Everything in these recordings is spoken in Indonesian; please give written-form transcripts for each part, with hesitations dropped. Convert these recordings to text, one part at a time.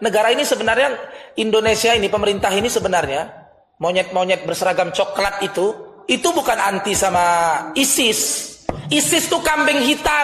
Negara ini sebenarnya, Indonesia ini, pemerintah ini sebenarnya, monyet-monyet berseragam coklat itu bukan anti sama ISIS. ISIS itu kambing hitam.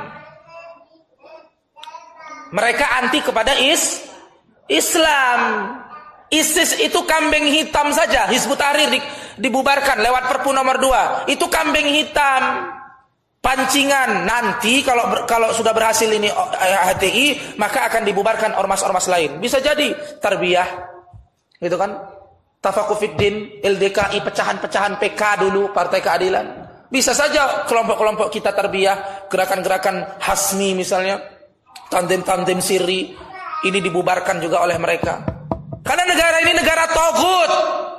Mereka anti kepada Islam. ISIS itu kambing hitam saja. Hizbut Tahrir dibubarkan lewat Perpu nomor 2. Itu kambing hitam. Pancingan. Nanti kalau sudah berhasil ini HTI, maka akan dibubarkan ormas-ormas lain. Bisa jadi tarbiyah, gitu kan? Tafakufiddin, LDKI, pecahan-pecahan PK dulu, Partai Keadilan. Bisa saja kelompok-kelompok kita tarbiyah, gerakan-gerakan Hasmi misalnya, tandem-tandem sirri, ini dibubarkan juga oleh mereka. Karena negara ini negara togut.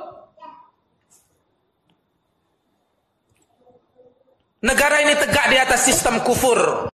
Negara ini tegak di atas sistem kufur.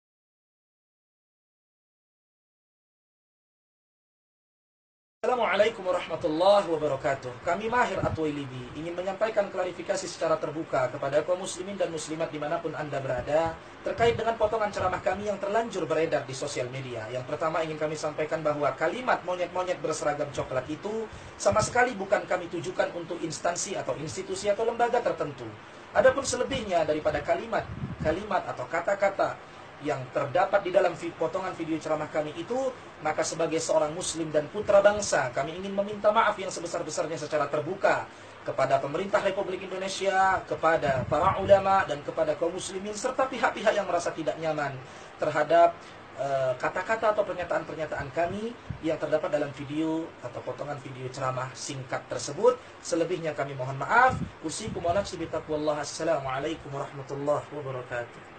Assalamualaikum warahmatullahi wabarakatuh. Kami Mahir At-Twailibi ingin menyampaikan klarifikasi secara terbuka kepada kaum muslimin dan muslimat dimanapun Anda berada terkait dengan potongan ceramah kami yang terlanjur beredar di sosial media. Yang pertama ingin kami sampaikan bahwa kalimat monyet-monyet berseragam coklat itu sama sekali bukan kami tujukan untuk instansi atau institusi atau lembaga tertentu. Adapun selebihnya daripada kalimat atau kata-kata yang terdapat di dalam potongan video ceramah kami itu, maka sebagai seorang muslim dan putra bangsa, kami ingin meminta maaf yang sebesar-besarnya secara terbuka kepada pemerintah Republik Indonesia, kepada para ulama, dan kepada kaum muslimin, serta pihak-pihak yang merasa tidak nyaman terhadap kata-kata atau pernyataan-pernyataan kami yang terdapat dalam video atau potongan video ceramah singkat tersebut. Selebihnya kami mohon maaf. Usikum wa nafsi bitaqwallah. Assalamualaikum warahmatullahi wabarakatuh.